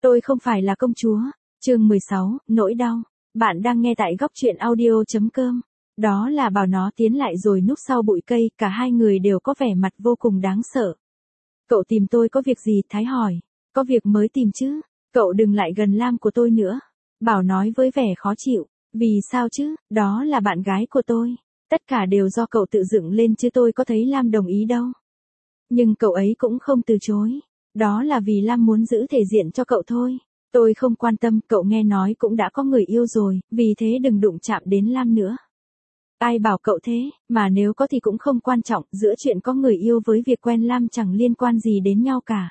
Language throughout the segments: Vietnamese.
Tôi không phải là công chúa. Chương 16, nỗi đau. Bạn đang nghe tại góc truyện audio.com. Đó là Bảo nó tiến lại rồi núp sau bụi cây, cả hai người đều có vẻ mặt vô cùng đáng sợ. Cậu tìm tôi có việc gì? Thái hỏi. Có việc mới tìm chứ. Cậu đừng lại gần Lam của tôi nữa. Bảo nói với vẻ khó chịu. Vì sao chứ, đó là bạn gái của tôi. Tất cả đều do cậu tự dựng lên chứ tôi có thấy Lam đồng ý đâu. Nhưng cậu ấy cũng không từ chối. Đó là vì Lam muốn giữ thể diện cho cậu thôi. Tôi không quan tâm, cậu nghe nói cũng đã có người yêu rồi, vì thế đừng đụng chạm đến Lam nữa. Ai bảo cậu thế, mà nếu có thì cũng không quan trọng, giữa chuyện có người yêu với việc quen Lam chẳng liên quan gì đến nhau cả.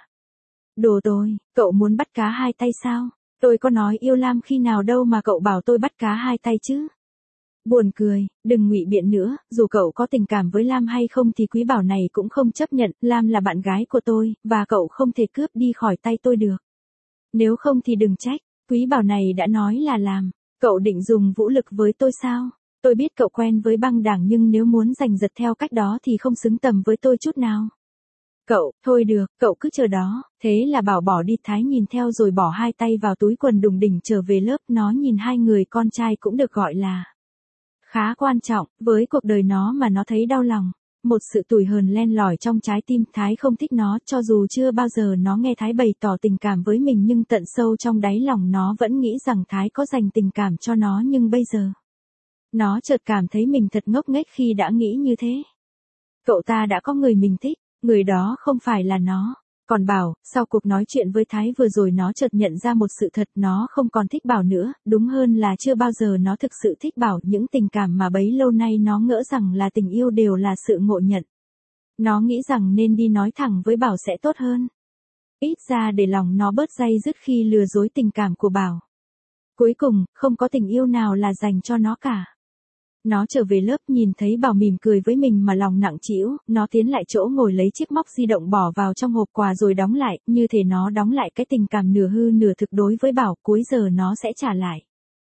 Đồ tôi, cậu muốn bắt cá hai tay sao? Tôi có nói yêu Lam khi nào đâu mà cậu bảo tôi bắt cá hai tay chứ? Buồn cười, đừng ngụy biện nữa, dù cậu có tình cảm với Lam hay không thì Quý Bảo này cũng không chấp nhận, Lam là bạn gái của tôi, và cậu không thể cướp đi khỏi tay tôi được. Nếu không thì đừng trách, Quý Bảo này đã nói là làm, cậu định dùng vũ lực với tôi sao? Tôi biết cậu quen với băng đảng nhưng nếu muốn giành giật theo cách đó thì không xứng tầm với tôi chút nào. Cậu, thôi được, cậu cứ chờ đó, thế là Bảo bỏ đi. Thái nhìn theo rồi bỏ hai tay vào túi quần đùng đỉnh trở về lớp. Nó nhìn hai người con trai cũng được gọi là khá quan trọng, với cuộc đời nó mà nó thấy đau lòng. Một sự tủi hờn len lỏi trong trái tim. Thái không thích nó, cho dù chưa bao giờ nó nghe Thái bày tỏ tình cảm với mình nhưng tận sâu trong đáy lòng nó vẫn nghĩ rằng Thái có dành tình cảm cho nó nhưng bây giờ. Nó chợt cảm thấy mình thật ngốc nghếch khi đã nghĩ như thế. Cậu ta đã có người mình thích, người đó không phải là nó. Còn Bảo, sau cuộc nói chuyện với Thái vừa rồi nó chợt nhận ra một sự thật, nó không còn thích Bảo nữa, đúng hơn là chưa bao giờ nó thực sự thích Bảo, những tình cảm mà bấy lâu nay nó ngỡ rằng là tình yêu đều là sự ngộ nhận. Nó nghĩ rằng nên đi nói thẳng với Bảo sẽ tốt hơn. Ít ra để lòng nó bớt day dứt khi lừa dối tình cảm của Bảo. Cuối cùng, không có tình yêu nào là dành cho nó cả. Nó trở về lớp nhìn thấy Bảo mỉm cười với mình mà lòng nặng trĩu, nó tiến lại chỗ ngồi lấy chiếc móc di động bỏ vào trong hộp quà rồi đóng lại, như thể nó đóng lại cái tình cảm nửa hư nửa thực đối với Bảo, cuối giờ nó sẽ trả lại.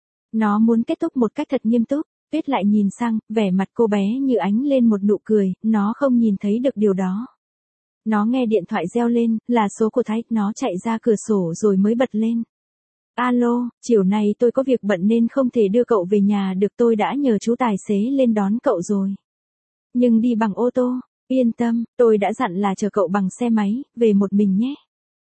Nó muốn kết thúc một cách thật nghiêm túc. Tuyết lại nhìn sang, vẻ mặt cô bé như ánh lên một nụ cười, nó không nhìn thấy được điều đó. Nó nghe điện thoại reo lên, là số của Thái, nó chạy ra cửa sổ rồi mới bật lên. Alo, chiều nay tôi có việc bận nên không thể đưa cậu về nhà được, tôi đã nhờ chú tài xế lên đón cậu rồi. Nhưng đi bằng ô tô, yên tâm, tôi đã dặn là chờ cậu bằng xe máy, về một mình nhé.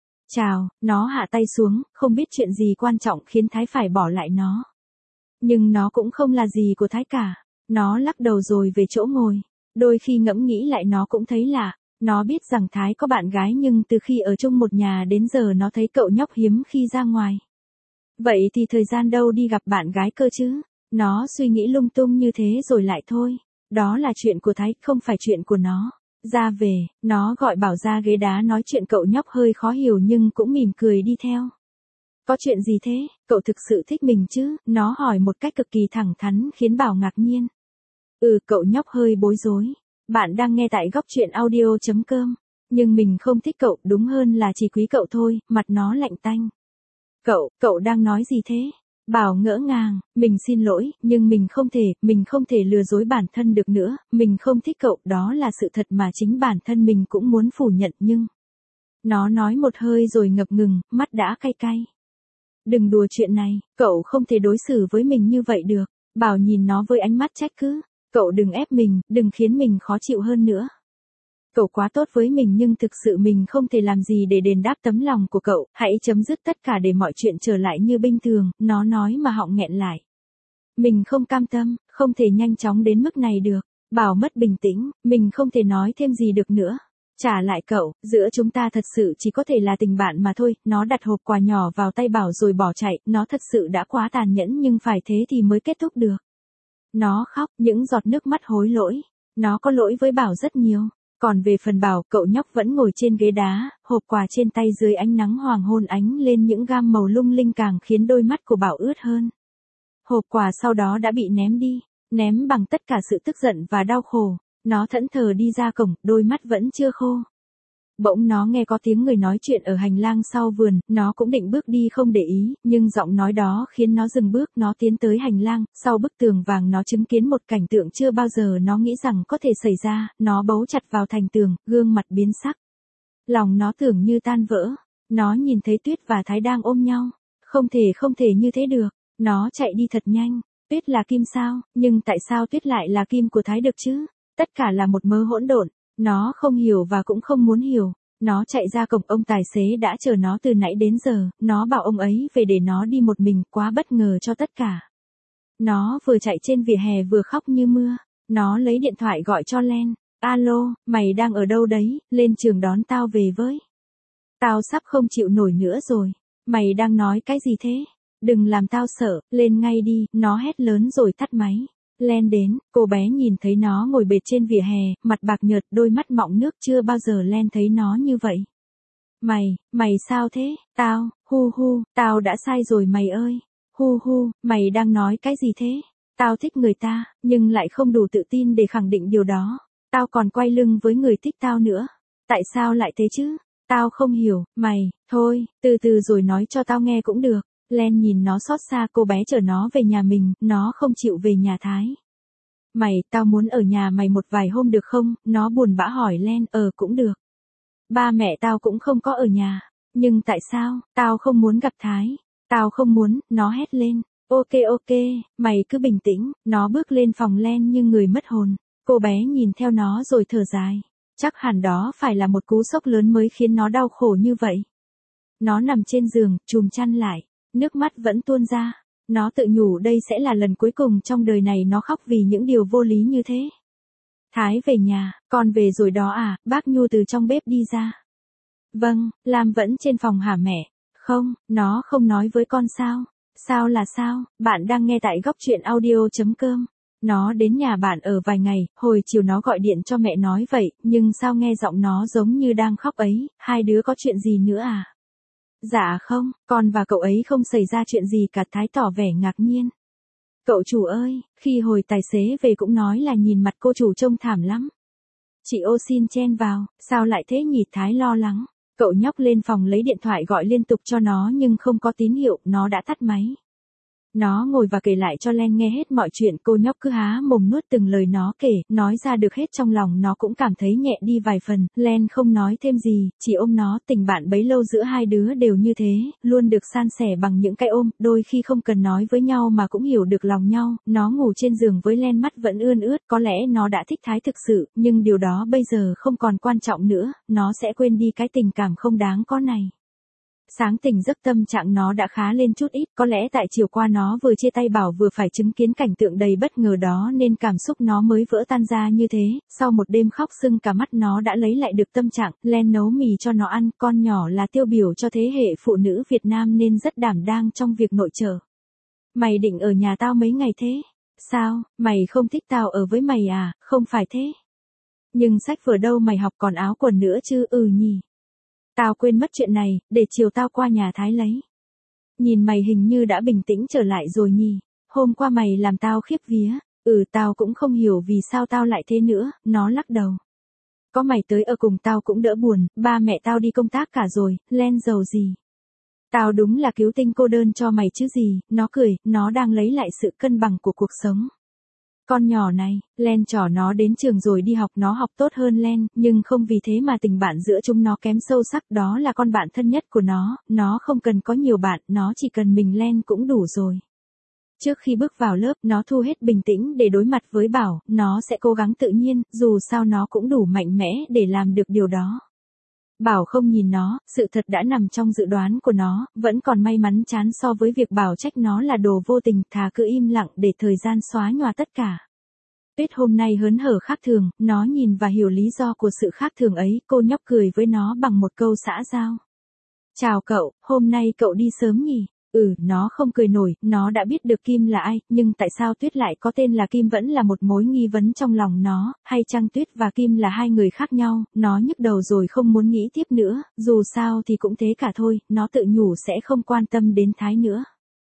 Chào, nó hạ tay xuống, không biết chuyện gì quan trọng khiến Thái phải bỏ lại nó. Nhưng nó cũng không là gì của Thái cả. Nó lắc đầu rồi về chỗ ngồi. Đôi khi ngẫm nghĩ lại nó cũng thấy lạ. Nó biết rằng Thái có bạn gái nhưng từ khi ở chung một nhà đến giờ nó thấy cậu nhóc hiếm khi ra ngoài. Vậy thì thời gian đâu đi gặp bạn gái cơ chứ? Nó suy nghĩ lung tung như thế rồi lại thôi. Đó là chuyện của Thái, không phải chuyện của nó. Ra về, nó gọi Bảo ra ghế đá nói chuyện, cậu nhóc hơi khó hiểu nhưng cũng mỉm cười đi theo. Có chuyện gì thế? Cậu thực sự thích mình chứ? Nó hỏi một cách cực kỳ thẳng thắn khiến Bảo ngạc nhiên. Cậu nhóc hơi bối rối. Bạn đang nghe tại góc truyện audio.com. Nhưng mình không thích cậu, đúng hơn là chỉ quý cậu thôi, mặt nó lạnh tanh. Cậu đang nói gì thế? Bảo ngỡ ngàng, mình xin lỗi, nhưng mình không thể lừa dối bản thân được nữa, mình không thích cậu, đó là sự thật mà chính bản thân mình cũng muốn phủ nhận nhưng. Nó nói một hơi rồi ngập ngừng, mắt đã cay cay. Đừng đùa chuyện này, cậu không thể đối xử với mình như vậy được. Bảo nhìn nó với ánh mắt trách cứ. Cậu đừng ép mình, đừng khiến mình khó chịu hơn nữa. Cậu quá tốt với mình nhưng thực sự mình không thể làm gì để đền đáp tấm lòng của cậu, hãy chấm dứt tất cả để mọi chuyện trở lại như bình thường, nó nói mà họng nghẹn lại. Mình không cam tâm, không thể nhanh chóng đến mức này được. Bảo mất bình tĩnh, mình không thể nói thêm gì được nữa. Trả lại cậu, giữa chúng ta thật sự chỉ có thể là tình bạn mà thôi. Nó đặt hộp quà nhỏ vào tay Bảo rồi bỏ chạy, nó thật sự đã quá tàn nhẫn nhưng phải thế thì mới kết thúc được. Nó khóc, những giọt nước mắt hối lỗi. Nó có lỗi với Bảo rất nhiều. Còn về phần Bảo, cậu nhóc vẫn ngồi trên ghế đá, hộp quà trên tay dưới ánh nắng hoàng hôn ánh lên những gam màu lung linh càng khiến đôi mắt của Bảo ướt hơn. Hộp quà sau đó đã bị ném đi, ném bằng tất cả sự tức giận và đau khổ. Nó thẫn thờ đi ra cổng, đôi mắt vẫn chưa khô. Bỗng nó nghe có tiếng người nói chuyện ở hành lang sau vườn, nó cũng định bước đi không để ý, nhưng giọng nói đó khiến nó dừng bước, nó tiến tới hành lang, sau bức tường vàng nó chứng kiến một cảnh tượng chưa bao giờ nó nghĩ rằng có thể xảy ra, nó bấu chặt vào thành tường, gương mặt biến sắc. Lòng nó tưởng như tan vỡ, Nó nhìn thấy Tuyết và Thái đang ôm nhau. Không thể như thế được. Nó chạy đi thật nhanh. Tuyết là Kim sao, nhưng tại sao Tuyết lại là Kim của Thái được chứ? Tất cả là một mớ hỗn độn. Nó không hiểu và cũng không muốn hiểu. Nó chạy ra cổng, ông tài xế đã chờ nó từ nãy đến giờ, nó bảo ông ấy về để nó đi một mình, quá bất ngờ cho tất cả. Nó vừa chạy trên vỉa hè vừa khóc như mưa. Nó lấy điện thoại gọi cho Len. Alo, mày đang ở đâu đấy, lên trường đón tao về với. Tao sắp không chịu nổi nữa rồi. Mày đang nói cái gì thế? Đừng làm tao sợ, lên ngay đi, nó hét lớn rồi tắt máy. Len đến, cô bé nhìn thấy nó ngồi bệt trên vỉa hè, mặt bạc nhợt, đôi mắt mọng nước, chưa bao giờ Len thấy nó như vậy. Mày sao thế? Tao, tao đã sai rồi mày ơi. Mày đang nói cái gì thế? Tao thích người ta, nhưng lại không đủ tự tin để khẳng định điều đó. Tao còn quay lưng với người thích tao nữa. Tại sao lại thế chứ? Tao không hiểu, thôi, từ từ rồi nói cho tao nghe cũng được. Len nhìn nó xót xa, cô bé chở nó về nhà mình, nó không chịu về nhà Thái. Tao muốn ở nhà mày một vài hôm được không? Nó buồn bã hỏi Len, cũng được. Ba mẹ tao cũng không có ở nhà. Nhưng tại sao? Tao không muốn gặp Thái. Tao không muốn, nó hét lên. Ok, mày cứ bình tĩnh. Nó bước lên phòng Len như người mất hồn. Cô bé nhìn theo nó rồi thở dài. Chắc hẳn đó phải là một cú sốc lớn mới khiến nó đau khổ như vậy. Nó nằm trên giường, chùm chăn lại. Nước mắt vẫn tuôn ra. Nó tự nhủ đây sẽ là lần cuối cùng trong đời này nó khóc vì những điều vô lý như thế. Thái về nhà, con về rồi đó à? Bác Nhu từ trong bếp đi ra. Vâng, Lam vẫn trên phòng hả mẹ? Không, nó không nói với con sao? Sao là sao? Bạn đang nghe tại góc truyện audio.com. Nó đến nhà bạn ở vài ngày, hồi chiều nó gọi điện cho mẹ nói vậy, nhưng sao nghe giọng nó giống như đang khóc ấy, hai đứa có chuyện gì nữa à? Dạ không, con và cậu ấy không xảy ra chuyện gì cả, Thái tỏ vẻ ngạc nhiên. Cậu chủ ơi, khi hồi tài xế về cũng nói là nhìn mặt cô chủ trông thảm lắm. Chị ô xin chen vào, sao lại thế nhỉ? Thái lo lắng. Cậu nhóc lên phòng lấy điện thoại gọi liên tục cho nó nhưng không có tín hiệu, nó đã tắt máy. Nó ngồi và kể lại cho Len nghe hết mọi chuyện, cô nhóc cứ há mồm nuốt từng lời nó kể, nói ra được hết trong lòng nó cũng cảm thấy nhẹ đi vài phần. Len không nói thêm gì, chỉ ôm nó. Tình bạn bấy lâu giữa hai đứa đều như thế, luôn được san sẻ bằng những cái ôm, đôi khi không cần nói với nhau mà cũng hiểu được lòng nhau. Nó ngủ trên giường với Len, mắt vẫn ươn ướt, có lẽ nó đã thích Thái thực sự, nhưng điều đó bây giờ không còn quan trọng nữa, nó sẽ quên đi cái tình cảm không đáng có này. Sáng tỉnh giấc tâm trạng nó đã khá lên chút ít, có lẽ tại chiều qua nó vừa chia tay Bảo vừa phải chứng kiến cảnh tượng đầy bất ngờ đó nên cảm xúc nó mới vỡ tan ra như thế. Sau một đêm khóc sưng cả mắt nó đã lấy lại được tâm trạng. Len nấu mì cho nó ăn, con nhỏ là tiêu biểu cho thế hệ phụ nữ Việt Nam nên rất đảm đang trong việc nội trợ. Mày định ở nhà tao mấy ngày thế? Sao, mày không thích tao ở với mày à? Không phải thế. Nhưng sách vở đâu mày học còn áo quần nữa chứ? Nhỉ. Tao quên mất chuyện này, để chiều tao qua nhà Thái lấy. Nhìn mày hình như đã bình tĩnh trở lại rồi nhỉ. Hôm qua mày làm tao khiếp vía. Tao cũng không hiểu vì sao tao lại thế nữa, nó lắc đầu. Có mày tới ở cùng tao cũng đỡ buồn, ba mẹ tao đi công tác cả rồi, Len giàu gì. Tao đúng là cứu tinh cô đơn cho mày chứ gì, nó cười, nó đang lấy lại sự cân bằng của cuộc sống. Con nhỏ này, Len trỏ nó đến trường rồi đi học, nó học tốt hơn Len, nhưng không vì thế mà tình bạn giữa chúng nó kém sâu sắc, đó là con bạn thân nhất của nó không cần có nhiều bạn, nó chỉ cần mình Len cũng đủ rồi. Trước khi bước vào lớp, nó thu hết bình tĩnh để đối mặt với Bảo, nó sẽ cố gắng tự nhiên, dù sao nó cũng đủ mạnh mẽ để làm được điều đó. Bảo không nhìn nó, sự thật đã nằm trong dự đoán của nó, vẫn còn may mắn chán so với việc Bảo trách nó là đồ vô tình, thà cứ im lặng để thời gian xóa nhòa tất cả. Tuyết hôm nay hớn hở khác thường, nó nhìn và hiểu lý do của sự khác thường ấy, cô nhóc cười với nó bằng một câu xã giao. Chào cậu, hôm nay cậu đi sớm nhỉ? Nó không cười nổi, nó đã biết được Kim là ai, nhưng tại sao Tuyết lại có tên là Kim vẫn là một mối nghi vấn trong lòng nó, hay chăng Tuyết và Kim là hai người khác nhau, nó nhức đầu rồi không muốn nghĩ tiếp nữa, dù sao thì cũng thế cả thôi, nó tự nhủ sẽ không quan tâm đến Thái nữa.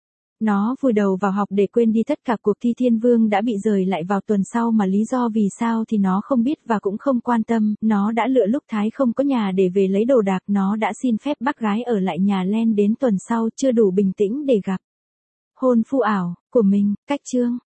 Nó vùi đầu vào học để quên đi tất cả. Cuộc thi Thiên Vương đã bị dời lại vào tuần sau mà lý do vì sao thì nó không biết và cũng không quan tâm, nó đã lựa lúc Thái không có nhà để về lấy đồ đạc, nó đã xin phép bác gái ở lại nhà Len đến tuần sau, chưa đủ bình tĩnh để gặp hôn phu ảo của mình. Cách chương